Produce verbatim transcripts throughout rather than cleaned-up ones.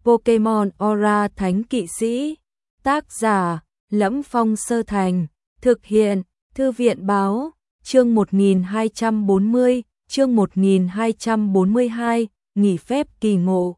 Pokemon Aura Thánh Kỵ Sĩ. Tác giả: Lẫm Phong Sơ Thành. Thực hiện: Thư viện báo. Chương một nghìn hai trăm bốn mươi, chương một nghìn hai trăm bốn mươi hai, nghỉ phép kỳ ngộ.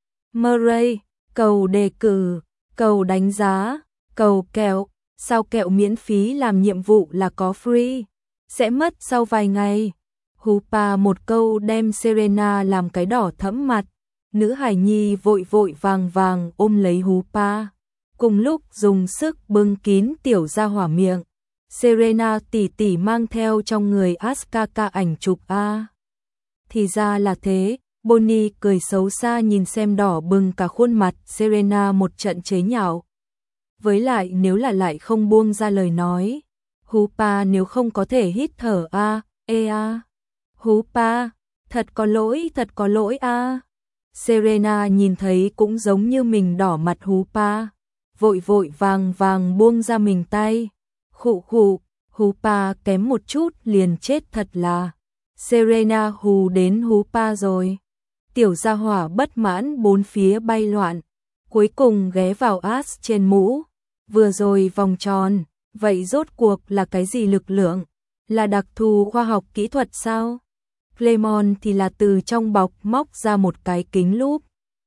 Murray, cầu đề cử, cầu đánh giá, cầu kẹo, sao kẹo miễn phí làm nhiệm vụ là có free, sẽ mất sau vài ngày. Hoopa một câu đem Serena làm cái đỏ thẫm mặt. Nữ hài nhi vội vội vàng vàng ôm lấy Hoopa, cùng lúc dùng sức bưng kín tiểu gia hỏa miệng. Serena tỷ tỷ mang theo trong người Asuka ảnh chụp a. Thì ra là thế, Bonnie cười xấu xa nhìn xem đỏ bừng cả khuôn mặt Serena một trận chế nhạo. Với lại nếu là lại không buông ra lời nói, Hoopa nếu không có thể hít thở a, ê a. Hoopa, thật có lỗi, thật có lỗi a. Serena nhìn thấy cũng giống như mình đỏ mặt Hoopa, vội vội vàng vàng buông ra mình tay. Khụ khụ, Hoopa kém một chút liền chết thật là. Serena hù đến Hoopa rồi. Tiểu gia hỏa bất mãn bốn phía bay loạn, cuối cùng ghé vào Ash trên mũ. Vừa rồi vòng tròn, vậy rốt cuộc là cái gì lực lượng? Là đặc thù khoa học kỹ thuật sao? Clemon thì là từ trong bọc móc ra một cái kính lúp.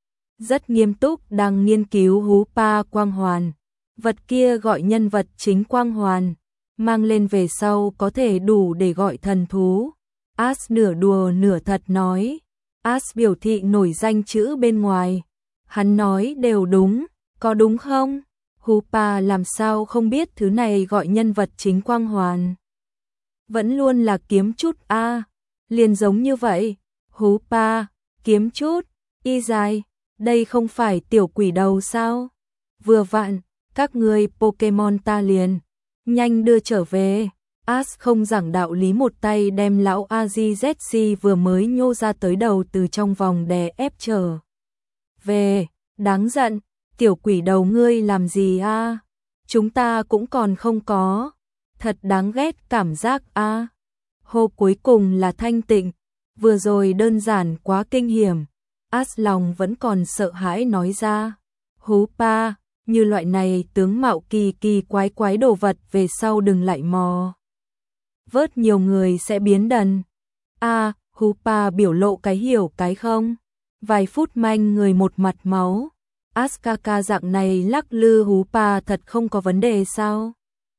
Rất nghiêm túc đang nghiên cứu Hoopa quang hoàn. Vật kia gọi nhân vật chính quang hoàn, mang lên về sau có thể đủ để gọi thần thú. Ash nửa đùa nửa thật nói. Ash biểu thị nổi danh chữ bên ngoài. Hắn nói đều đúng, có đúng không? Hoopa làm sao không biết thứ này gọi nhân vật chính quang hoàn. Vẫn luôn là kiếm chút a, à, liền giống như vậy. Hoopa, kiếm chút, y dài, đây không phải tiểu quỷ đầu sao? Vừa vặn, các người Pokemon ta liền, nhanh đưa trở về. Ash không giảng đạo lý một tay đem lão a giê dét xê vừa mới nhô ra tới đầu từ trong vòng đè ép trở về. Đáng giận, tiểu quỷ đầu ngươi làm gì a? À? Chúng ta cũng còn không có. Thật đáng ghét cảm giác a. À? Hô cuối cùng là thanh tịnh, vừa rồi đơn giản quá kinh hiểm. Ash lòng vẫn còn sợ hãi nói ra. Hoopa, như loại này tướng mạo kỳ kỳ quái quái đồ vật về sau đừng lại mò. Vớt nhiều người sẽ biến đần. A, à, Hoopa biểu lộ cái hiểu cái không. Vài phút manh người một mặt máu. Asuka dạng này lắc lư Hoopa thật không có vấn đề sao?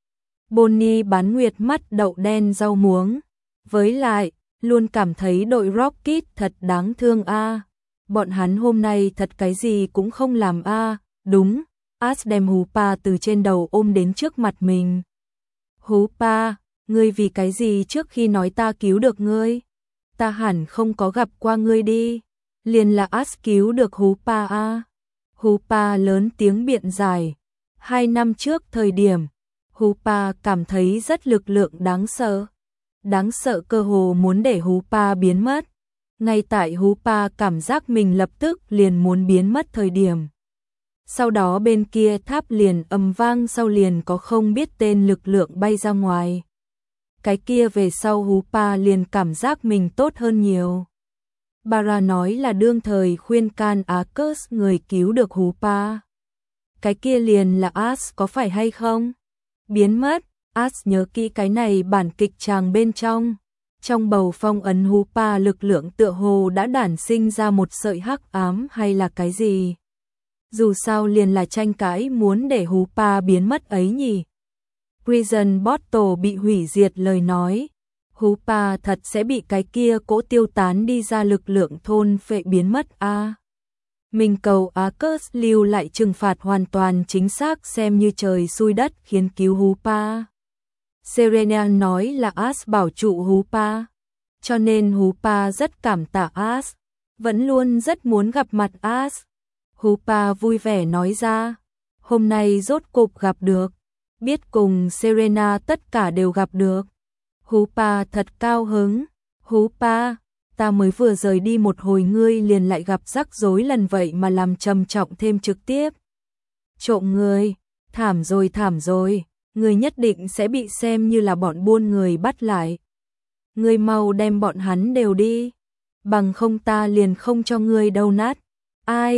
Bonnie bán nguyệt mắt đậu đen rau muống. Với lại, luôn cảm thấy đội Rocket thật đáng thương a. À. Bọn hắn hôm nay thật cái gì cũng không làm a. À. Đúng, Ash đem Hoopa từ trên đầu ôm đến trước mặt mình. Hoopa, ngươi vì cái gì trước khi nói ta cứu được ngươi? Ta hẳn không có gặp qua ngươi đi. Liền là Ash cứu được Hoopa a. À. Hoopa lớn tiếng biện giải. Hai năm trước thời điểm, Hoopa cảm thấy rất lực lượng đáng sợ. Đáng sợ cơ hồ muốn để Hoopa biến mất. Ngay tại Hoopa cảm giác mình lập tức liền muốn biến mất thời điểm. Sau đó bên kia tháp liền ầm vang, sau liền có không biết tên lực lượng bay ra ngoài. Cái kia về sau Hoopa liền cảm giác mình tốt hơn nhiều. Bara nói là đương thời khuyên can Arceus người cứu được Hoopa. Cái kia liền là Ash có phải hay không? Biến mất, Ash nhớ kỹ cái này bản kịch tràng bên trong. Trong bầu phong ấn Hoopa lực lượng tựa hồ đã đản sinh ra một sợi hắc ám hay là cái gì? Dù sao liền là tranh cãi muốn để Hoopa biến mất ấy nhỉ. Prison Bottle bị hủy diệt lời nói. Hoopa thật sẽ bị cái kia cỗ tiêu tán đi ra lực lượng thôn phệ biến mất a. À. Mình cầu Arceus lưu lại trừng phạt hoàn toàn chính xác xem như trời xui đất khiến cứu Hoopa. Serena nói là Ash bảo trụ Hoopa, cho nên Hoopa rất cảm tạ Ash, vẫn luôn rất muốn gặp mặt Ash. Hoopa vui vẻ nói ra, hôm nay rốt cục gặp được, biết cùng Serena tất cả đều gặp được. Hoopa thật cao hứng. Hoopa, ta mới vừa rời đi một hồi ngươi liền lại gặp rắc rối lần vậy mà làm trầm trọng thêm trực tiếp. Trộm người, thảm rồi thảm rồi, ngươi nhất định sẽ bị xem như là bọn buôn người bắt lại. Ngươi mau đem bọn hắn đều đi, bằng không ta liền không cho ngươi đâu nát. Ai,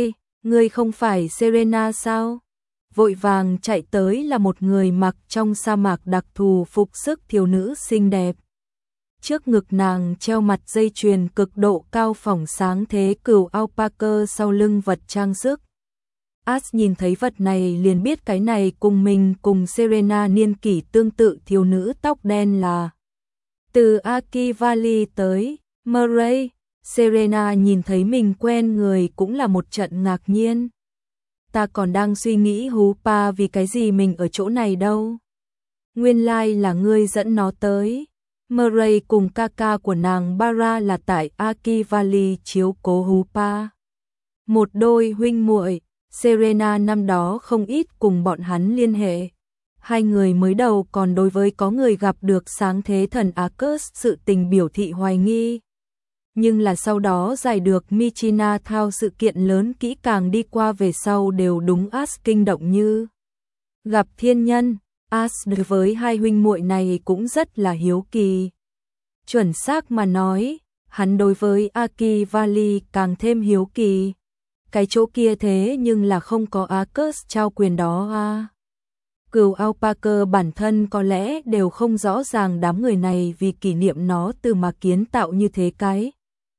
Ngươi không phải Serena sao? Vội vàng chạy tới là một người mặc trong sa mạc đặc thù phục sức thiếu nữ xinh đẹp. Trước ngực nàng treo mặt dây chuyền cực độ cao phỏng sáng thế cừu alpaca, sau lưng vật trang sức. Ash nhìn thấy vật này liền biết cái này cùng mình cùng Serena niên kỷ tương tự thiếu nữ tóc đen là từ Aki Valley tới. Murray, Serena nhìn thấy mình quen người cũng là một trận ngạc nhiên. Ta còn đang suy nghĩ Hoopa vì cái gì mình ở chỗ này đâu. Nguyên lai like là ngươi dẫn nó tới. Murray cùng ca ca của nàng Bara là tại Aki Valley chiếu cố Hoopa. Một đôi huynh muội. Serena năm đó không ít cùng bọn hắn liên hệ. Hai người mới đầu còn đối với có người gặp được sáng thế thần Arcus sự tình biểu thị hoài nghi. Nhưng là sau đó giải được Michina thao sự kiện lớn kỹ càng đi qua về sau đều đúng Ash kinh động như gặp thiên nhân. Ash đối với hai huynh muội này cũng rất là hiếu kỳ. Chuẩn xác mà nói, hắn đối với Aki Valley càng thêm hiếu kỳ. Cái chỗ kia thế nhưng là không có Arcus trao quyền đó à. Cừu alpaca bản thân có lẽ đều không rõ ràng đám người này vì kỷ niệm nó từ mà kiến tạo như thế cái.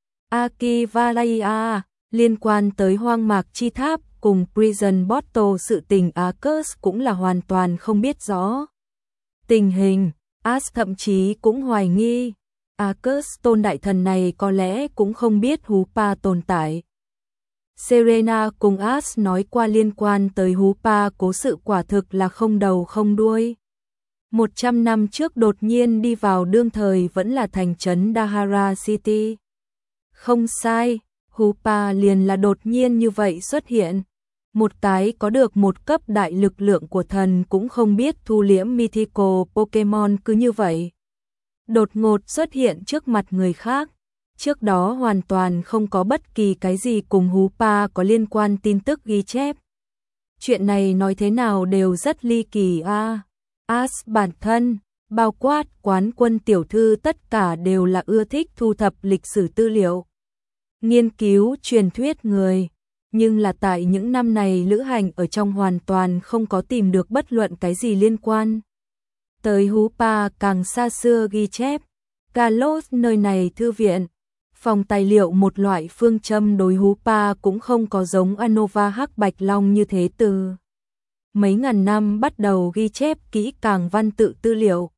Aki Valley à, liên quan tới hoang mạc chi tháp cùng Prison Bottle sự tình Arcus cũng là hoàn toàn không biết rõ. Tình hình, Ash thậm chí cũng hoài nghi, Arcus tôn đại thần này có lẽ cũng không biết Hoopa tồn tại. Serena cùng Ash nói qua liên quan tới Hoopa cố sự quả thực là không đầu không đuôi. Một trăm năm trước đột nhiên đi vào đương thời vẫn là thành trấn Dahara City. Không sai, Hoopa liền là đột nhiên như vậy xuất hiện. Một cái có được một cấp đại lực lượng của thần cũng không biết thu liễm mythical Pokemon cứ như vậy. Đột ngột xuất hiện trước mặt người khác. Trước đó hoàn toàn không có bất kỳ cái gì cùng Hoopa có liên quan tin tức ghi chép. Chuyện này nói thế nào đều rất ly kỳ a. À. Ash bản thân, bao quát quán quân tiểu thư tất cả đều là ưa thích thu thập lịch sử tư liệu, nghiên cứu truyền thuyết người. Nhưng là tại những năm này lữ hành ở trong hoàn toàn không có tìm được bất luận cái gì liên quan tới Hoopa càng xa xưa ghi chép. Kalos nơi này thư viện, phòng tài liệu một loại phương châm đối Hoopa cũng không có giống Anova Hắc Bạch Long như thế từ mấy ngàn năm bắt đầu ghi chép kỹ càng văn tự tư liệu.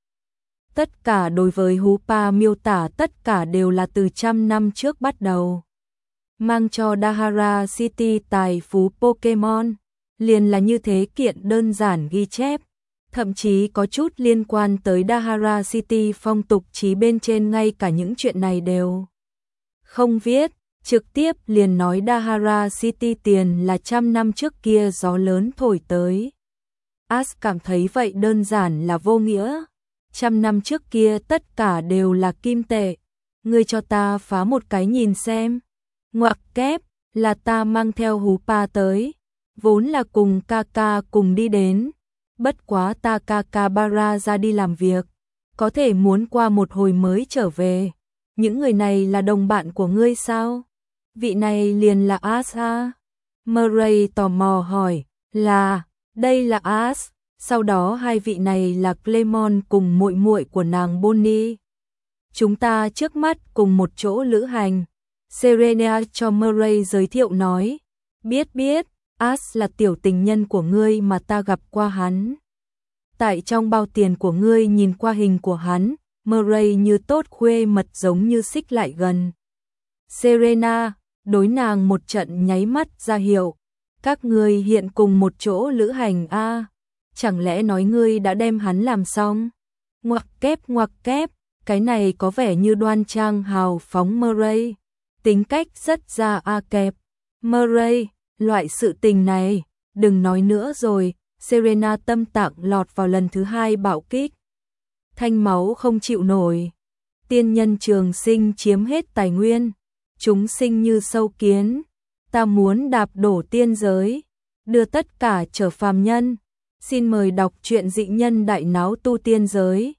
Tất cả đối với Hoopa miêu tả tất cả đều là từ trăm năm trước bắt đầu. Mang cho Dahara City tài phú Pokemon, liền là như thế kiện đơn giản ghi chép. Thậm chí có chút liên quan tới Dahara City phong tục chí bên trên ngay cả những chuyện này đều không viết, trực tiếp liền nói Dahara City tiền là trăm năm trước kia gió lớn thổi tới. Ash cảm thấy vậy đơn giản là vô nghĩa. Trăm năm trước kia tất cả đều là kim tệ. Ngươi cho ta phá một cái nhìn xem. Ngoặc kép, là ta mang theo Hoopa tới. Vốn là cùng Kaka cùng đi đến. Bất quá ta Kaka Bara ra đi làm việc. Có thể muốn qua một hồi mới trở về. Những người này là đồng bạn của ngươi sao? Vị này liền là Ash à? Murray tò mò hỏi, là, đây là Ash. Sau đó hai vị này là Clemon cùng muội muội của nàng Bonnie. Chúng ta trước mắt cùng một chỗ lữ hành. Serena cho Murray giới thiệu nói, biết biết, Ash là tiểu tình nhân của ngươi mà ta gặp qua hắn. Tại trong bao tiền của ngươi nhìn qua hình của hắn, Murray như tốt khuê mật giống như xích lại gần. Serena, đối nàng một trận nháy mắt ra hiệu, các ngươi hiện cùng một chỗ lữ hành a. À? Chẳng lẽ nói ngươi đã đem hắn làm xong? Ngoặc kép ngoặc kép, cái này có vẻ như đoan trang hào phóng Murray. Tính cách rất ra a kẹp. Murray, loại sự tình này, đừng nói nữa rồi. Serena tâm tạng lọt vào lần thứ hai bạo kích. Thanh máu không chịu nổi. Tiên nhân trường sinh chiếm hết tài nguyên. Chúng sinh như sâu kiến. Ta muốn đạp đổ tiên giới. Đưa tất cả trở phàm nhân. Xin mời đọc truyện Dị Nhân Đại Náo Tu Tiên Giới.